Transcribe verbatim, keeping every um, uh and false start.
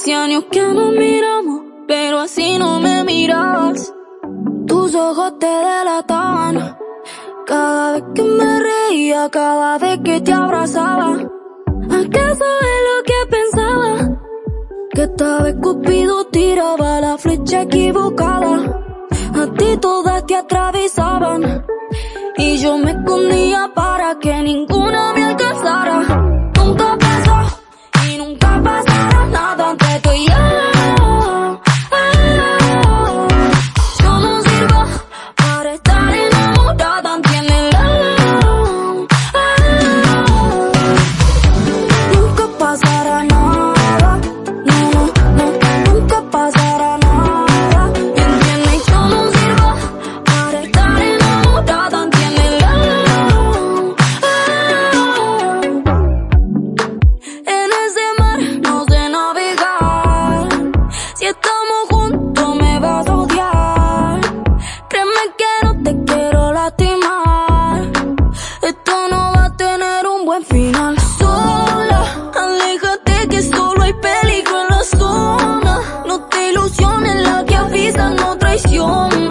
Hace años que nos miramos, pero así no me miras. Tus ojos te delataban cada vez que me reía, cada vez que te abrazaba. ¿Acaso es lo que pensaba? Que esta vez Cupido tiraba la flecha equivocada. A ti todas te atravesaban y yo me escondía para que ninguna me alcanzara. Nunca pasó y nunca pasará nada entre tú y yo. Yo no sirvo para estar enamorada, entiéndelo. Nunca pasará nada, no, no, no, nunca pasará nada, ¿entiendes? Yo no sirvo para estar enamorada, entiéndelo. En ese mar no sé navegar, si estamos juntos me vas a odiar. Créeme que no te quiero lastimar, esto no va a tener un buen final. Sola, aléjate que solo hay peligro en la zona. No te ilusiones, la que avisa no traiciona.